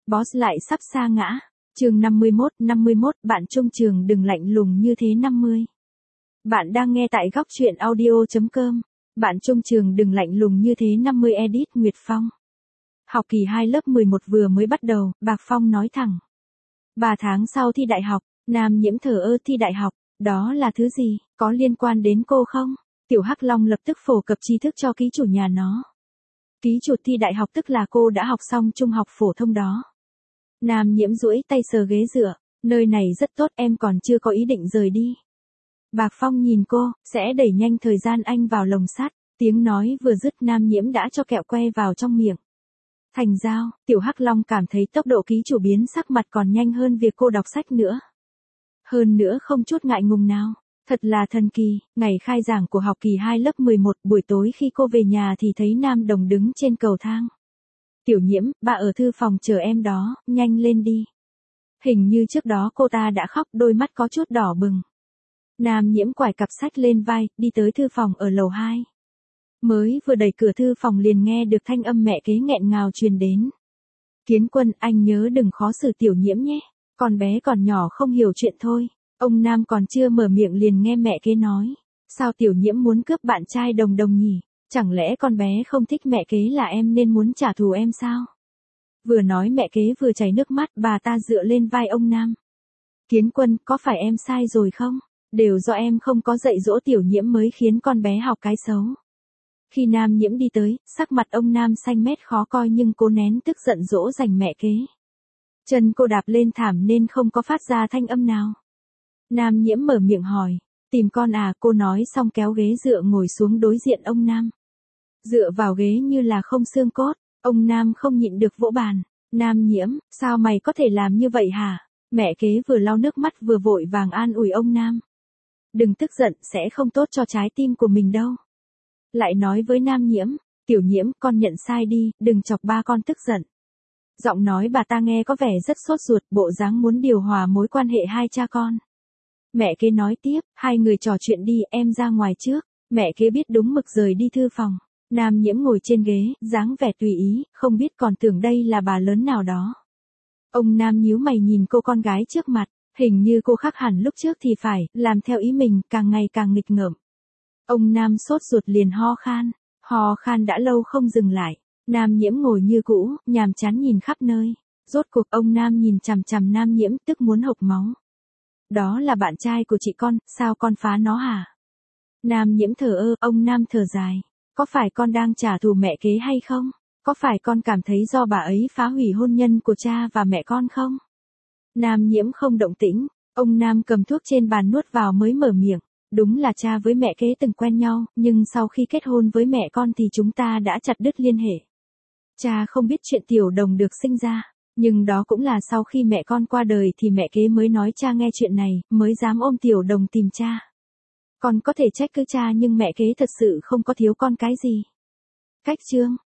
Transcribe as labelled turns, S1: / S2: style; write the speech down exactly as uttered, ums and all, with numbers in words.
S1: Boss lại sắp sa ngã. Chương năm mươi mốt, năm mươi mốt, bạn trung trường đừng lạnh lùng như thế năm mươi. Bạn đang nghe tại góc truyện audio chấm com. Bạn trung trường đừng lạnh lùng như thế năm mươi edit Nguyệt Phong. Học kỳ hai lớp mười một vừa mới bắt đầu, Bạc Phong nói thẳng. Ba tháng sau thi đại học, Nam Nhiễm thờ ơ thi đại học, đó là thứ gì, có liên quan đến cô không? Tiểu Hắc Long lập tức phổ cập tri thức cho ký chủ nhà nó. Ký chủ thi đại học tức là cô đã học xong trung học phổ thông đó. Nam Nhiễm duỗi tay sờ ghế dựa, nơi này rất tốt, em còn chưa có ý định rời đi. Bạc Phong nhìn cô, sẽ đẩy nhanh thời gian anh vào lồng sắt, tiếng nói vừa dứt Nam Nhiễm đã cho kẹo que vào trong miệng. Thành giao, Tiểu Hắc Long cảm thấy tốc độ ký chủ biến sắc mặt còn nhanh hơn việc cô đọc sách nữa. Hơn nữa không chút ngại ngùng nào, thật là thần kỳ, ngày khai giảng của học kỳ hai lớp mười một buổi tối khi cô về nhà thì thấy Nam Đồng đứng trên cầu thang. Tiểu Nhiễm, ba ở thư phòng chờ em đó, nhanh lên đi. Hình như trước đó cô ta đã khóc, đôi mắt có chút đỏ bừng. Nam Nhiễm quải cặp sách lên vai, đi tới thư phòng ở lầu hai. Mới vừa đẩy cửa thư phòng liền nghe được thanh âm mẹ kế nghẹn ngào truyền đến. Kiến Quân, anh nhớ đừng khó xử Tiểu Nhiễm nhé, con bé còn nhỏ không hiểu chuyện thôi. Ông Nam còn chưa mở miệng liền nghe mẹ kế nói. Sao Tiểu Nhiễm muốn cướp bạn trai Đồng Đồng nhỉ? Chẳng lẽ con bé không thích mẹ kế là em nên muốn trả thù em sao? Vừa nói mẹ kế vừa chảy nước mắt, bà ta dựa lên vai ông Nam. Kiến Quân, có phải em sai rồi không? Đều do em không có dạy dỗ Tiểu Nhiễm mới khiến con bé học cái xấu. Khi Nam Nhiễm đi tới, sắc mặt ông Nam xanh mét khó coi nhưng cố nén tức giận dỗ dành mẹ kế. Chân cô đạp lên thảm nên không có phát ra thanh âm nào. Nam Nhiễm mở miệng hỏi, tìm con à, cô nói xong kéo ghế dựa ngồi xuống đối diện ông Nam. Dựa vào ghế như là không xương cốt, ông Nam không nhịn được vỗ bàn. Nam Nhiễm, sao mày có thể làm như vậy hả? Mẹ kế vừa lau nước mắt vừa vội vàng an ủi ông Nam. Đừng tức giận, sẽ không tốt cho trái tim của mình đâu. Lại nói với Nam Nhiễm, Tiểu Nhiễm, con nhận sai đi, đừng chọc ba con tức giận. Giọng nói bà ta nghe có vẻ rất sốt ruột, bộ dáng muốn điều hòa mối quan hệ hai cha con. Mẹ kế nói tiếp, hai người trò chuyện đi, em ra ngoài trước. Mẹ kế biết đúng mực rời đi thư phòng. Nam Nhiễm ngồi trên ghế, dáng vẻ tùy ý, không biết còn tưởng đây là bà lớn nào đó. Ông Nam nhíu mày nhìn cô con gái trước mặt, hình như cô khác hẳn lúc trước thì phải, làm theo ý mình, càng ngày càng nghịch ngợm. Ông Nam sốt ruột liền ho khan, ho khan đã lâu không dừng lại. Nam Nhiễm ngồi như cũ, nhàm chán nhìn khắp nơi. Rốt cuộc ông Nam nhìn chằm chằm Nam Nhiễm tức muốn hộc máu. Đó là bạn trai của chị con, sao con phá nó hả? Nam Nhiễm thở ơ, ông Nam thở dài. Có phải con đang trả thù mẹ kế hay không? Có phải con cảm thấy do bà ấy phá hủy hôn nhân của cha và mẹ con không? Nam Nhiễm không động tĩnh, ông Nam cầm thuốc trên bàn nuốt vào mới mở miệng. Đúng là cha với mẹ kế từng quen nhau, nhưng sau khi kết hôn với mẹ con thì chúng ta đã chặt đứt liên hệ. Cha không biết chuyện Tiểu Đồng được sinh ra, nhưng đó cũng là sau khi mẹ con qua đời thì mẹ kế mới nói cha nghe chuyện này, mới dám ôm Tiểu Đồng tìm cha. Con có thể trách cứ cha nhưng mẹ kế thật sự không có thiếu con cái gì. Cách chương,